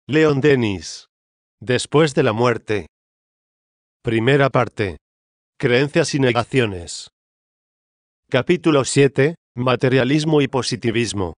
Leon Denis. Después de la muerte. Primera parte. Creencias y negaciones. Capítulo 7. Materialismo y positivismo.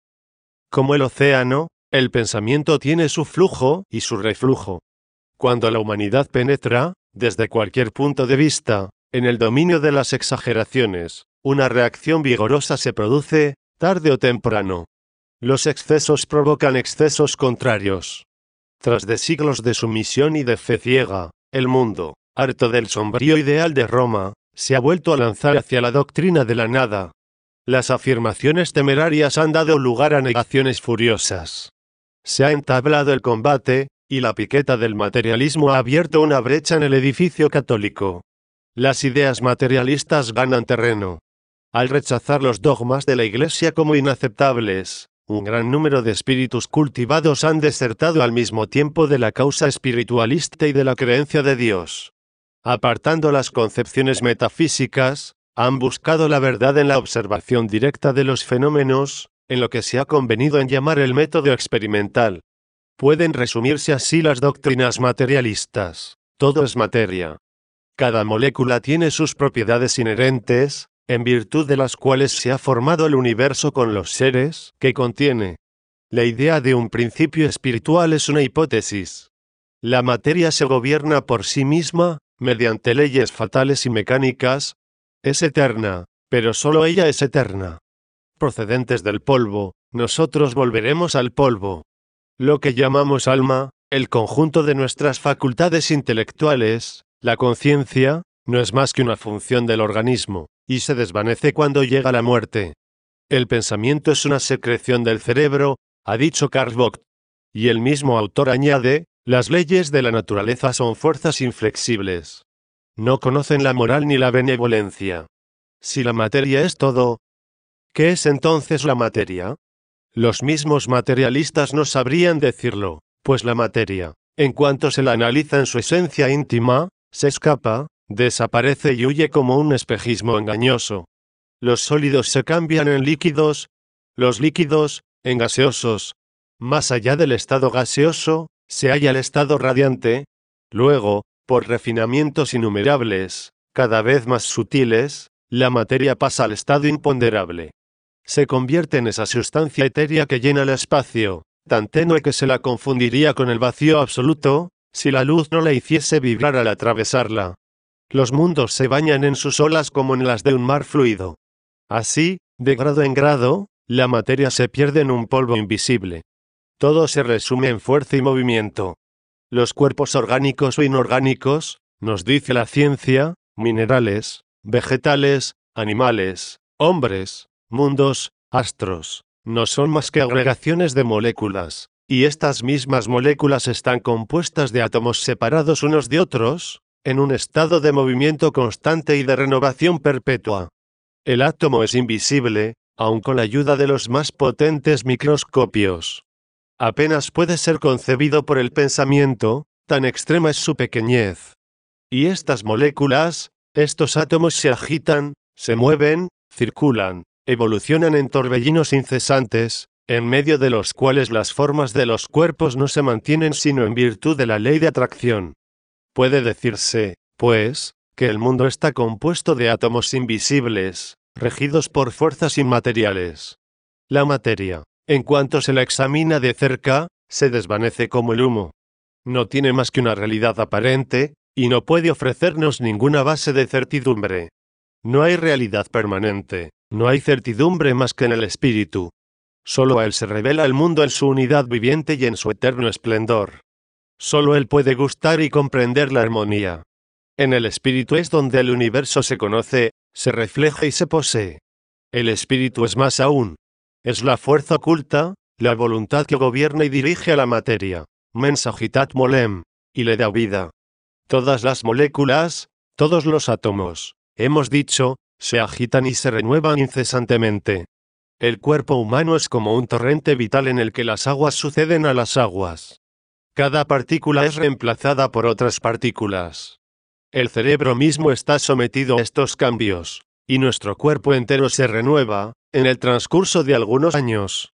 Como el océano, el pensamiento tiene su flujo y su reflujo. Cuando la humanidad penetra, desde cualquier punto de vista, en el dominio de las exageraciones, una reacción vigorosa se produce, tarde o temprano. Los excesos provocan excesos contrarios. Tras de siglos de sumisión y de fe ciega, el mundo, harto del sombrío ideal de Roma, se ha vuelto a lanzar hacia la doctrina de la nada. Las afirmaciones temerarias han dado lugar a negaciones furiosas. Se ha entablado el combate, y la piqueta del materialismo ha abierto una brecha en el edificio católico. Las ideas materialistas ganan terreno. Al rechazar los dogmas de la Iglesia como inaceptables, un gran número de espíritus cultivados han desertado al mismo tiempo de la causa espiritualista y de la creencia de Dios. Apartando las concepciones metafísicas, han buscado la verdad en la observación directa de los fenómenos, en lo que se ha convenido en llamar el método experimental. Pueden resumirse así las doctrinas materialistas: todo es materia. Cada molécula tiene sus propiedades inherentes, en virtud de las cuales se ha formado el universo con los seres que contiene. La idea de un principio espiritual es una hipótesis. La materia se gobierna por sí misma, mediante leyes fatales y mecánicas. Es eterna, pero solo ella es eterna. Procedentes del polvo, nosotros volveremos al polvo. Lo que llamamos alma, el conjunto de nuestras facultades intelectuales, la conciencia, no es más que una función del organismo, y se desvanece cuando llega la muerte. El pensamiento es una secreción del cerebro, ha dicho Carl Vogt. Y el mismo autor añade, las leyes de la naturaleza son fuerzas inflexibles. No conocen la moral ni la benevolencia. Si la materia es todo, ¿qué es entonces la materia? Los mismos materialistas no sabrían decirlo, pues la materia, en cuanto se la analiza en su esencia íntima, se escapa, desaparece y huye como un espejismo engañoso. Los sólidos se cambian en líquidos, los líquidos, en gaseosos. Más allá del estado gaseoso, se halla el estado radiante. Luego, por refinamientos innumerables, cada vez más sutiles, la materia pasa al estado imponderable. Se convierte en esa sustancia etérea que llena el espacio, tan tenue que se la confundiría con el vacío absoluto, si la luz no la hiciese vibrar al atravesarla. Los mundos se bañan en sus olas como en las de un mar fluido. Así, de grado en grado, la materia se pierde en un polvo invisible. Todo se resume en fuerza y movimiento. Los cuerpos orgánicos o inorgánicos, nos dice la ciencia, minerales, vegetales, animales, hombres, mundos, astros, no son más que agregaciones de moléculas, y estas mismas moléculas están compuestas de átomos separados unos de otros, en un estado de movimiento constante y de renovación perpetua. El átomo es invisible, aun con la ayuda de los más potentes microscopios. Apenas puede ser concebido por el pensamiento, tan extrema es su pequeñez. Y estas moléculas, estos átomos se agitan, se mueven, circulan, evolucionan en torbellinos incesantes, en medio de los cuales las formas de los cuerpos no se mantienen sino en virtud de la ley de atracción. Puede decirse, pues, que el mundo está compuesto de átomos invisibles, regidos por fuerzas inmateriales. La materia, en cuanto se la examina de cerca, se desvanece como el humo. No tiene más que una realidad aparente, y no puede ofrecernos ninguna base de certidumbre. No hay realidad permanente, no hay certidumbre más que en el espíritu. Solo a él se revela el mundo en su unidad viviente y en su eterno esplendor. Solo él puede gustar y comprender la armonía. En el espíritu es donde el universo se conoce, se refleja y se posee. El espíritu es más aún. Es la fuerza oculta, la voluntad que gobierna y dirige a la materia, mens agitat molem, y le da vida. Todas las moléculas, todos los átomos, hemos dicho, se agitan y se renuevan incesantemente. El cuerpo humano es como un torrente vital en el que las aguas suceden a las aguas. Cada partícula es reemplazada por otras partículas. El cerebro mismo está sometido a estos cambios, y nuestro cuerpo entero se renueva, en el transcurso de algunos años.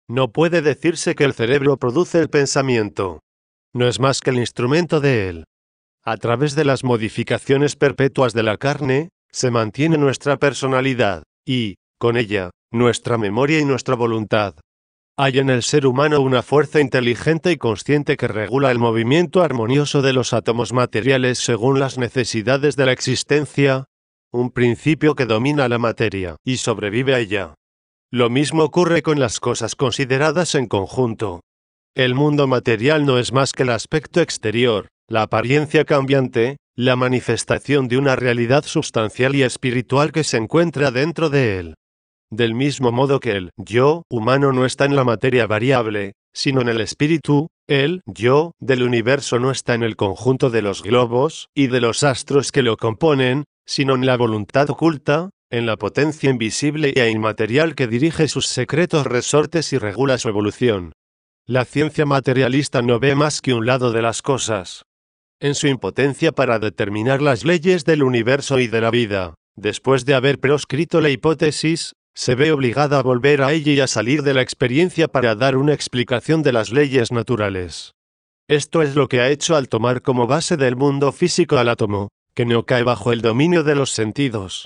No puede decirse que el cerebro produce el pensamiento. No es más que el instrumento de él. A través de las modificaciones perpetuas de la carne, se mantiene nuestra personalidad, y, con ella, nuestra memoria y nuestra voluntad. Hay en el ser humano una fuerza inteligente y consciente que regula el movimiento armonioso de los átomos materiales según las necesidades de la existencia, un principio que domina la materia y sobrevive a ella. Lo mismo ocurre con las cosas consideradas en conjunto. El mundo material no es más que el aspecto exterior, la apariencia cambiante, la manifestación de una realidad sustancial y espiritual que se encuentra dentro de él. Del mismo modo que el yo humano no está en la materia variable, sino en el espíritu, el yo del universo no está en el conjunto de los globos y de los astros que lo componen, sino en la voluntad oculta, en la potencia invisible e inmaterial que dirige sus secretos resortes y regula su evolución. La ciencia materialista no ve más que un lado de las cosas. En su impotencia para determinar las leyes del universo y de la vida, después de haber proscrito la hipótesis, se ve obligada a volver a ella y a salir de la experiencia para dar una explicación de las leyes naturales. Esto es lo que ha hecho al tomar como base del mundo físico al átomo, que no cae bajo el dominio de los sentidos.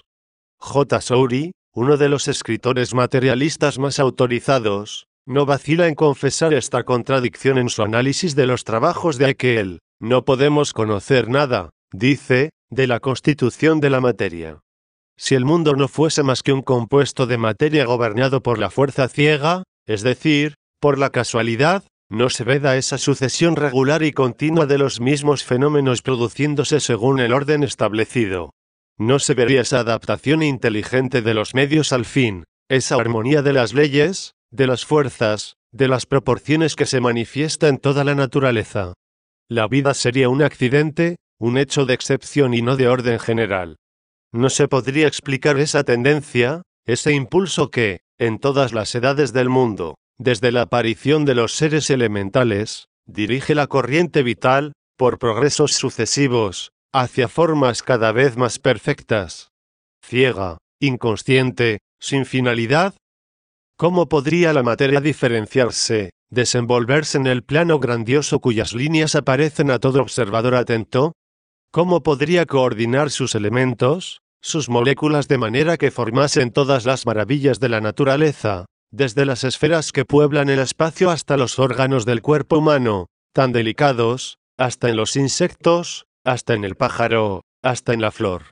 J. Sowry, uno de los escritores materialistas más autorizados, no vacila en confesar esta contradicción en su análisis de los trabajos de Haeckel. No podemos conocer nada, dice, de la constitución de la materia. Si el mundo no fuese más que un compuesto de materia gobernado por la fuerza ciega, es decir, por la casualidad, no se veda esa sucesión regular y continua de los mismos fenómenos produciéndose según el orden establecido. No se vería esa adaptación inteligente de los medios al fin, esa armonía de las leyes, de las fuerzas, de las proporciones que se manifiesta en toda la naturaleza. La vida sería un accidente, un hecho de excepción y no de orden general. No se podría explicar esa tendencia, ese impulso que, en todas las edades del mundo, desde la aparición de los seres elementales, dirige la corriente vital, por progresos sucesivos, hacia formas cada vez más perfectas. Ciega, inconsciente, sin finalidad. ¿Cómo podría la materia diferenciarse, desenvolverse en el plano grandioso cuyas líneas aparecen a todo observador atento? ¿Cómo podría coordinar sus elementos, sus moléculas de manera que formasen todas las maravillas de la naturaleza, desde las esferas que pueblan el espacio hasta los órganos del cuerpo humano, tan delicados, hasta en los insectos, hasta en el pájaro, hasta en la flor?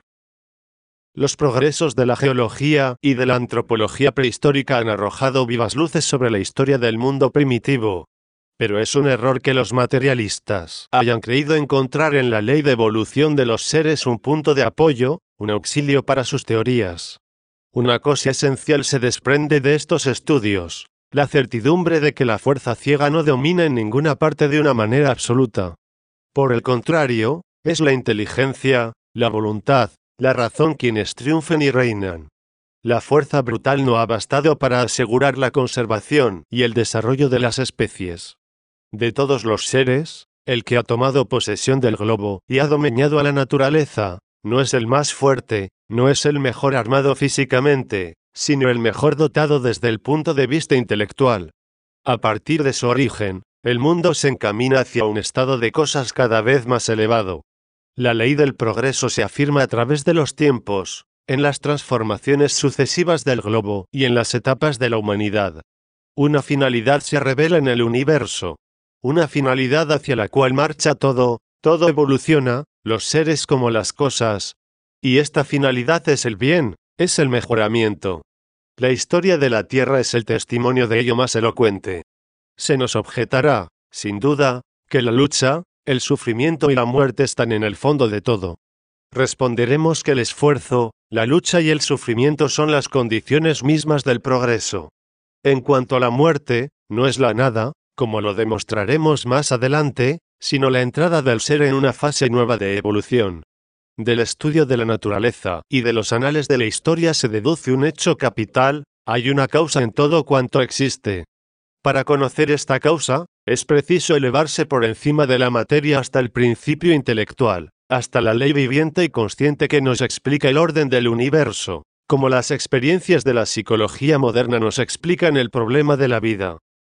Los progresos de la geología y de la antropología prehistórica han arrojado vivas luces sobre la historia del mundo primitivo. Pero es un error que los materialistas hayan creído encontrar en la ley de evolución de los seres un punto de apoyo, un auxilio para sus teorías. Una cosa esencial se desprende de estos estudios: la certidumbre de que la fuerza ciega no domina en ninguna parte de una manera absoluta. Por el contrario, es la inteligencia, la voluntad, la razón quienes triunfan y reinan. La fuerza brutal no ha bastado para asegurar la conservación y el desarrollo de las especies. De todos los seres, el que ha tomado posesión del globo y ha dominado a la naturaleza, no es el más fuerte, no es el mejor armado físicamente, sino el mejor dotado desde el punto de vista intelectual. A partir de su origen, el mundo se encamina hacia un estado de cosas cada vez más elevado. La ley del progreso se afirma a través de los tiempos, en las transformaciones sucesivas del globo y en las etapas de la humanidad. Una finalidad se revela en el universo. Una finalidad hacia la cual marcha todo evoluciona, los seres como las cosas. Y esta finalidad es el bien, es el mejoramiento. La historia de la Tierra es el testimonio de ello más elocuente. Se nos objetará, sin duda, que la lucha, el sufrimiento y la muerte están en el fondo de todo. Responderemos que el esfuerzo, la lucha y el sufrimiento son las condiciones mismas del progreso. En cuanto a la muerte, no es la nada, como lo demostraremos más adelante, sino la entrada del ser en una fase nueva de evolución. Del estudio de la naturaleza y de los anales de la historia se deduce un hecho capital: hay una causa en todo cuanto existe. Para conocer esta causa, es preciso elevarse por encima de la materia hasta el principio intelectual, hasta la ley viviente y consciente que nos explica el orden del universo, como las experiencias de la psicología moderna nos explican el problema de la vida.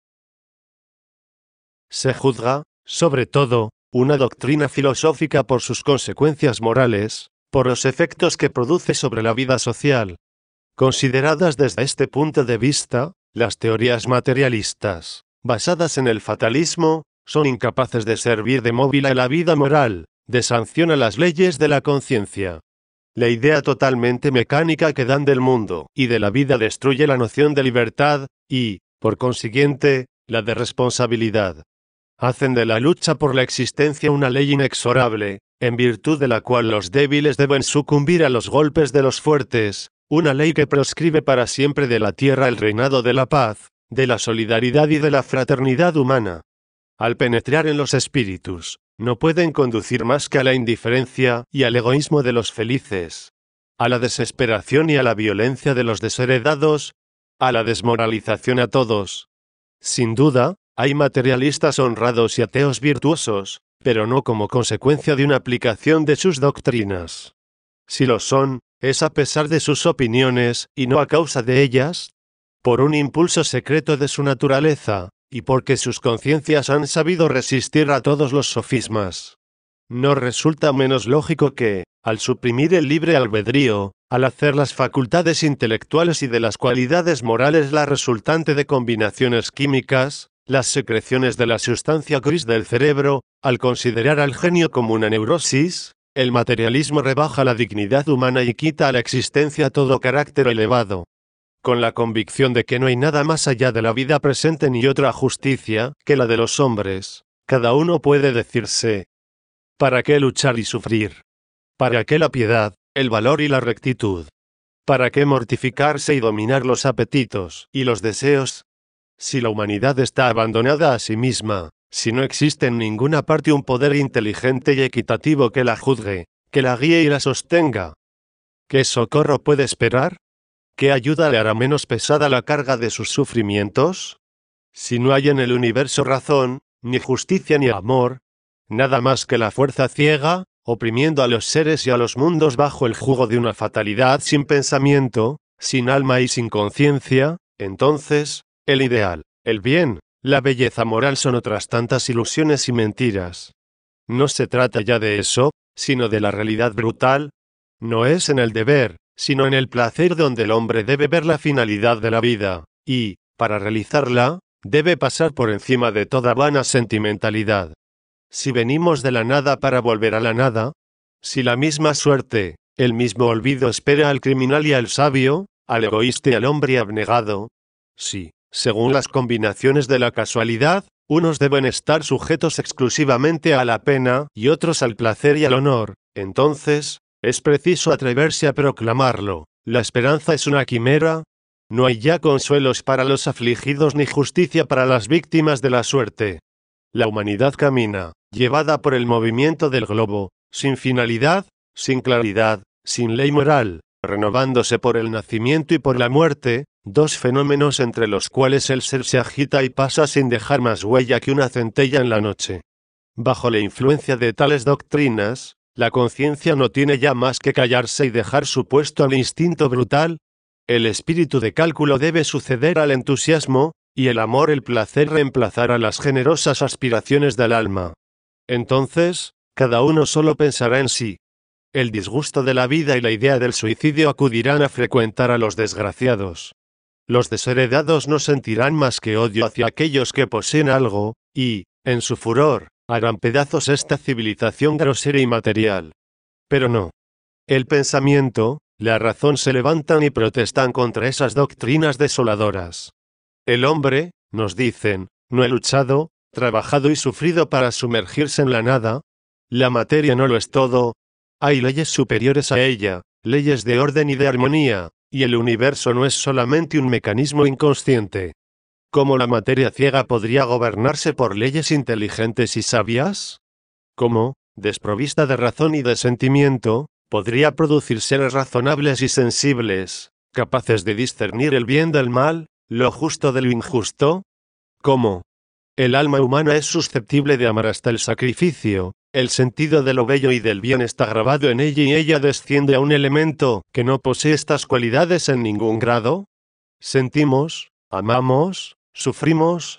Se juzga, sobre todo, una doctrina filosófica por sus consecuencias morales, por los efectos que produce sobre la vida social. Consideradas desde este punto de vista, las teorías materialistas, basadas en el fatalismo, son incapaces de servir de móvil a la vida moral, de sanción a las leyes de la conciencia. La idea totalmente mecánica que dan del mundo y de la vida destruye la noción de libertad, y, por consiguiente, la de responsabilidad. Hacen de la lucha por la existencia una ley inexorable, en virtud de la cual los débiles deben sucumbir a los golpes de los fuertes, una ley que proscribe para siempre de la tierra el reinado de la paz, de la solidaridad y de la fraternidad humana. Al penetrar en los espíritus, no pueden conducir más que a la indiferencia y al egoísmo de los felices, a la desesperación y a la violencia de los desheredados, a la desmoralización a todos. Sin duda, hay materialistas honrados y ateos virtuosos, pero no como consecuencia de una aplicación de sus doctrinas. Si lo son, es a pesar de sus opiniones, y no a causa de ellas, por un impulso secreto de su naturaleza, y porque sus conciencias han sabido resistir a todos los sofismas. No resulta menos lógico que, al suprimir el libre albedrío, al hacer las facultades intelectuales y de las cualidades morales la resultante de combinaciones químicas, las secreciones de la sustancia gris del cerebro, al considerar al genio como una neurosis, el materialismo rebaja la dignidad humana y quita a la existencia todo carácter elevado. Con la convicción de que no hay nada más allá de la vida presente ni otra justicia que la de los hombres, cada uno puede decirse: ¿para qué luchar y sufrir? ¿Para qué la piedad, el valor y la rectitud? ¿Para qué mortificarse y dominar los apetitos y los deseos? Si la humanidad está abandonada a sí misma, si no existe en ninguna parte un poder inteligente y equitativo que la juzgue, que la guíe y la sostenga, ¿qué socorro puede esperar? ¿Qué ayuda le hará menos pesada la carga de sus sufrimientos? Si no hay en el universo razón, ni justicia ni amor, nada más que la fuerza ciega, oprimiendo a los seres y a los mundos bajo el jugo de una fatalidad sin pensamiento, sin alma y sin conciencia, entonces, el ideal, el bien, la belleza moral son otras tantas ilusiones y mentiras. No se trata ya de eso, sino de la realidad brutal. No es en el deber, sino en el placer donde el hombre debe ver la finalidad de la vida, y, para realizarla, debe pasar por encima de toda vana sentimentalidad. Si venimos de la nada para volver a la nada, si la misma suerte, el mismo olvido espera al criminal y al sabio, al egoísta y al hombre abnegado, si, según las combinaciones de la casualidad, unos deben estar sujetos exclusivamente a la pena y otros al placer y al honor, entonces, es preciso atreverse a proclamarlo: la esperanza es una quimera. No hay ya consuelos para los afligidos ni justicia para las víctimas de la suerte. La humanidad camina, llevada por el movimiento del globo, sin finalidad, sin claridad, sin ley moral, renovándose por el nacimiento y por la muerte, dos fenómenos entre los cuales el ser se agita y pasa sin dejar más huella que una centella en la noche. Bajo la influencia de tales doctrinas, la conciencia no tiene ya más que callarse y dejar su puesto al instinto brutal. El espíritu de cálculo debe suceder al entusiasmo, y el amor, el placer reemplazar a las generosas aspiraciones del alma. Entonces, cada uno solo pensará en sí. El disgusto de la vida y la idea del suicidio acudirán a frecuentar a los desgraciados. Los desheredados no sentirán más que odio hacia aquellos que poseen algo, y, en su furor, harán pedazos esta civilización grosera y material. Pero no. El pensamiento, la razón se levantan y protestan contra esas doctrinas desoladoras. El hombre, nos dicen, no ha luchado, trabajado y sufrido para sumergirse en la nada. La materia no lo es todo. Hay leyes superiores a ella, leyes de orden y de armonía, y el universo no es solamente un mecanismo inconsciente. ¿Cómo la materia ciega podría gobernarse por leyes inteligentes y sabias? ¿Cómo, desprovista de razón y de sentimiento, podría producir seres razonables y sensibles, capaces de discernir el bien del mal, lo justo de lo injusto? ¿Cómo? El alma humana es susceptible de amar hasta el sacrificio, el sentido de lo bello y del bien está grabado en ella y ella desciende a un elemento que no posee estas cualidades en ningún grado. Sentimos, amamos, sufrimos.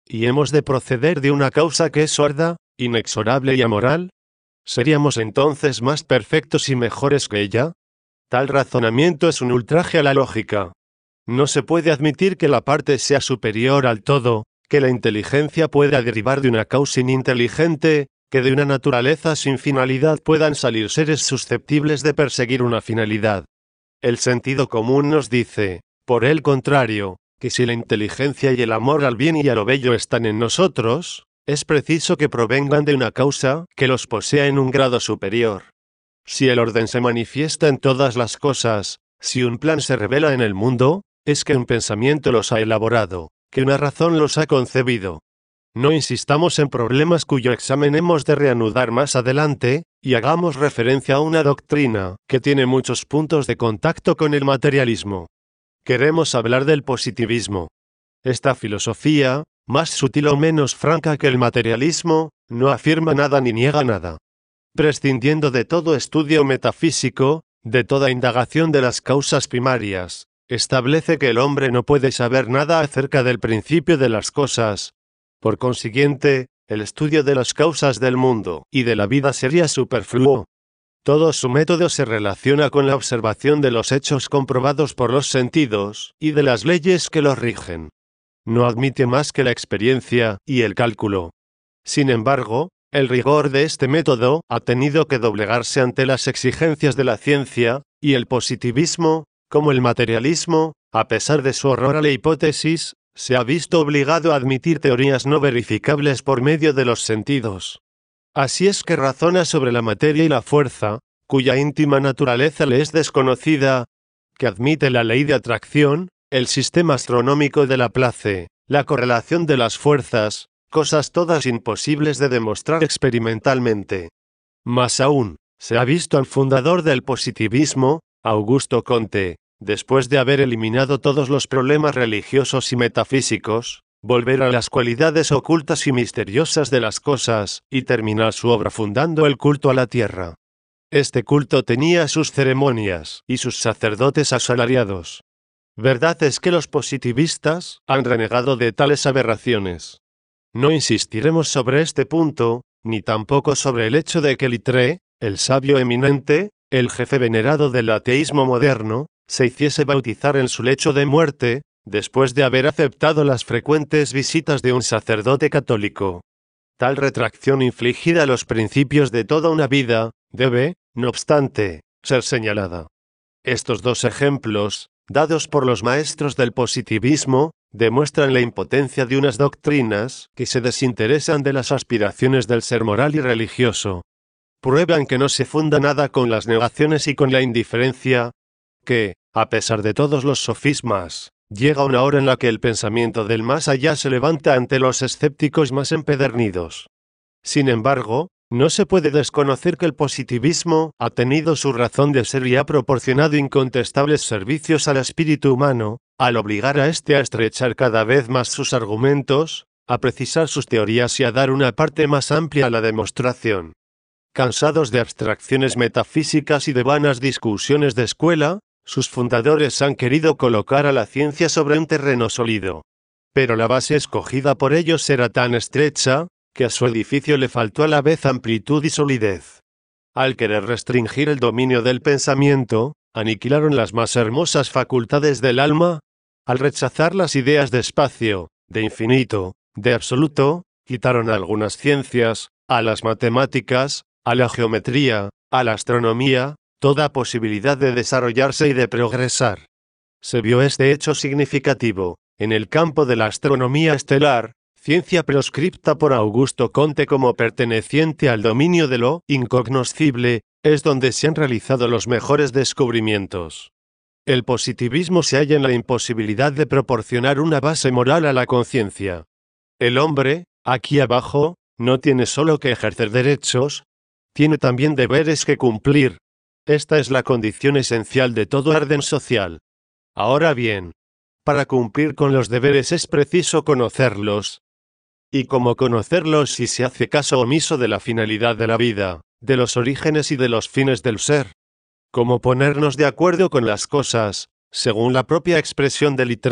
y hemos de proceder de una causa que es sorda, inexorable y amoral? ¿Seríamos entonces más perfectos y mejores que ella? Tal razonamiento es un ultraje a la lógica. No se puede admitir que la parte sea superior al todo, que la inteligencia pueda derivar de una causa ininteligente, que de una naturaleza sin finalidad puedan salir seres susceptibles de perseguir una finalidad. El sentido común nos dice, por el contrario, que si la inteligencia y el amor al bien y a lo bello están en nosotros, es preciso que provengan de una causa que los posea en un grado superior. Si el orden se manifiesta en todas las cosas, si un plan se revela en el mundo, es que un pensamiento los ha elaborado, que una razón los ha concebido. No insistamos en problemas cuyo examen hemos de reanudar más adelante, y hagamos referencia a una doctrina que tiene muchos puntos de contacto con el materialismo. Queremos hablar del positivismo. Esta filosofía, más sutil o menos franca que el materialismo, no afirma nada ni niega nada. Prescindiendo de todo estudio metafísico, de toda indagación de las causas primarias, establece que el hombre no puede saber nada acerca del principio de las cosas. Por consiguiente, el estudio de las causas del mundo y de la vida sería superfluo. Todo su método se relaciona con la observación de los hechos comprobados por los sentidos y de las leyes que los rigen. No admite más que la experiencia y el cálculo. Sin embargo, el rigor de este método ha tenido que doblegarse ante las exigencias de la ciencia, y el positivismo, como el materialismo, a pesar de su horror a la hipótesis, se ha visto obligado a admitir teorías no verificables por medio de los sentidos. Así es que razona sobre la materia y la fuerza, cuya íntima naturaleza le es desconocida, que admite la ley de atracción, el sistema astronómico de Laplace, la correlación de las fuerzas, cosas todas imposibles de demostrar experimentalmente. Más aún, se ha visto al fundador del positivismo, Augusto Comte, después de haber eliminado todos los problemas religiosos y metafísicos, volver a las cualidades ocultas y misteriosas de las cosas, y terminar su obra fundando el culto a la tierra. Este culto tenía sus ceremonias y sus sacerdotes asalariados. Verdad es que los positivistas han renegado de tales aberraciones. No insistiremos sobre este punto, ni tampoco sobre el hecho de que Littré, el sabio eminente, el jefe venerado del ateísmo moderno, se hiciese bautizar en su lecho de muerte, después de haber aceptado las frecuentes visitas de un sacerdote católico. Tal retracción infligida a los principios de toda una vida, debe, no obstante, ser señalada. Estos dos ejemplos, dados por los maestros del positivismo, demuestran la impotencia de unas doctrinas que se desinteresan de las aspiraciones del ser moral y religioso. Prueban que no se funda nada con las negaciones y con la indiferencia, que, a pesar de todos los sofismas, llega una hora en la que el pensamiento del más allá se levanta ante los escépticos más empedernidos. Sin embargo, no se puede desconocer que el positivismo ha tenido su razón de ser y ha proporcionado incontestables servicios al espíritu humano, al obligar a éste a estrechar cada vez más sus argumentos, a precisar sus teorías y a dar una parte más amplia a la demostración. Cansados de abstracciones metafísicas y de vanas discusiones de escuela, sus fundadores han querido colocar a la ciencia sobre un terreno sólido. Pero la base escogida por ellos era tan estrecha, que a su edificio le faltó a la vez amplitud y solidez. Al querer restringir el dominio del pensamiento, aniquilaron las más hermosas facultades del alma. Al rechazar las ideas de espacio, de infinito, de absoluto, quitaron a algunas ciencias, a las matemáticas, a la geometría, a la astronomía, toda posibilidad de desarrollarse y de progresar. Se vio este hecho significativo, en el campo de la astronomía estelar, ciencia proscripta por Augusto Comte como perteneciente al dominio de lo incognoscible, es donde se han realizado los mejores descubrimientos. El positivismo se halla en la imposibilidad de proporcionar una base moral a la conciencia. El hombre, aquí abajo, no tiene solo que ejercer derechos, tiene también deberes que cumplir. Esta es la condición esencial de todo orden social. Ahora bien, para cumplir con los deberes es preciso conocerlos. Y como conocerlos si se hace caso omiso de la finalidad de la vida, de los orígenes y de los fines del ser. Como ponernos de acuerdo con las cosas, según la propia expresión de Littré,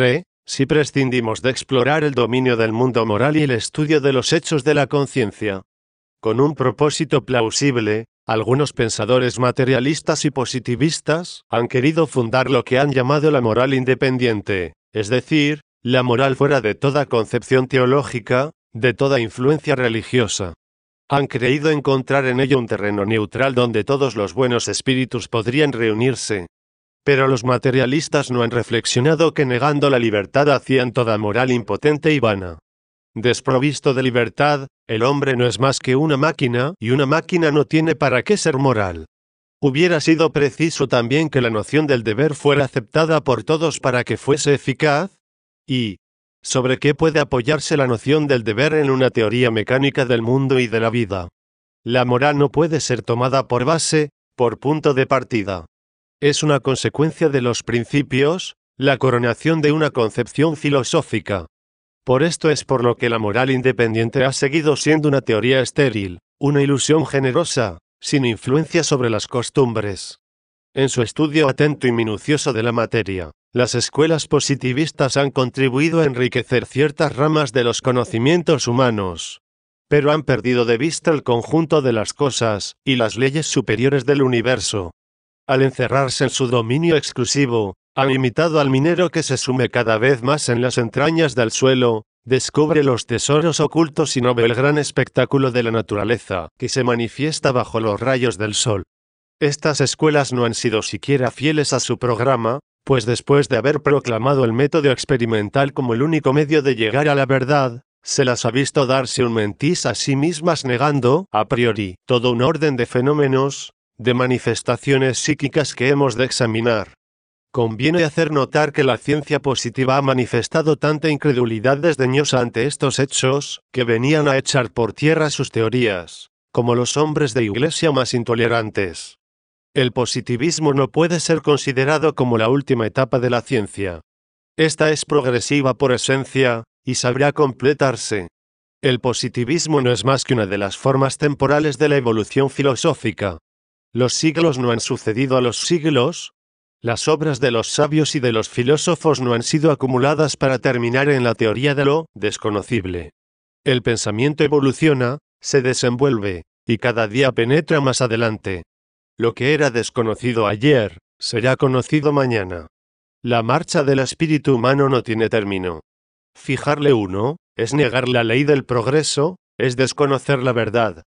si prescindimos de explorar el dominio del mundo moral y el estudio de los hechos de la conciencia. Con un propósito plausible, algunos pensadores materialistas y positivistas han querido fundar lo que han llamado la moral independiente, es decir, la moral fuera de toda concepción teológica, de toda influencia religiosa. Han creído encontrar en ello un terreno neutral donde todos los buenos espíritus podrían reunirse. Pero los materialistas no han reflexionado que negando la libertad hacían toda moral impotente y vana. Desprovisto de libertad, el hombre no es más que una máquina, y una máquina no tiene para qué ser moral. Hubiera sido preciso también que la noción del deber fuera aceptada por todos para que fuese eficaz. ¿Y sobre qué puede apoyarse la noción del deber en una teoría mecánica del mundo y de la vida? La moral no puede ser tomada por base, por punto de partida. Es una consecuencia de los principios, la coronación de una concepción filosófica. Por esto es por lo que la moral independiente ha seguido siendo una teoría estéril, una ilusión generosa, sin influencia sobre las costumbres. En su estudio atento y minucioso de la materia, las escuelas positivistas han contribuido a enriquecer ciertas ramas de los conocimientos humanos, pero han perdido de vista el conjunto de las cosas y las leyes superiores del universo. Al encerrarse en su dominio exclusivo, han imitado al minero que se sume cada vez más en las entrañas del suelo, descubre los tesoros ocultos y no ve el gran espectáculo de la naturaleza, que se manifiesta bajo los rayos del sol. Estas escuelas no han sido siquiera fieles a su programa, pues después de haber proclamado el método experimental como el único medio de llegar a la verdad, se las ha visto darse un mentis a sí mismas negando, a priori, todo un orden de fenómenos, de manifestaciones psíquicas que hemos de examinar. Conviene hacer notar que la ciencia positiva ha manifestado tanta incredulidad desdeñosa ante estos hechos, que venían a echar por tierra sus teorías, como los hombres de iglesia más intolerantes. El positivismo no puede ser considerado como la última etapa de la ciencia. Esta es progresiva por esencia, y sabrá completarse. El positivismo no es más que una de las formas temporales de la evolución filosófica. Los siglos no han sucedido a los siglos. Las obras de los sabios y de los filósofos no han sido acumuladas para terminar en la teoría de lo desconocible. El pensamiento evoluciona, se desenvuelve, y cada día penetra más adelante. Lo que era desconocido ayer, será conocido mañana. La marcha del espíritu humano no tiene término. Fijarle uno, es negar la ley del progreso, es desconocer la verdad,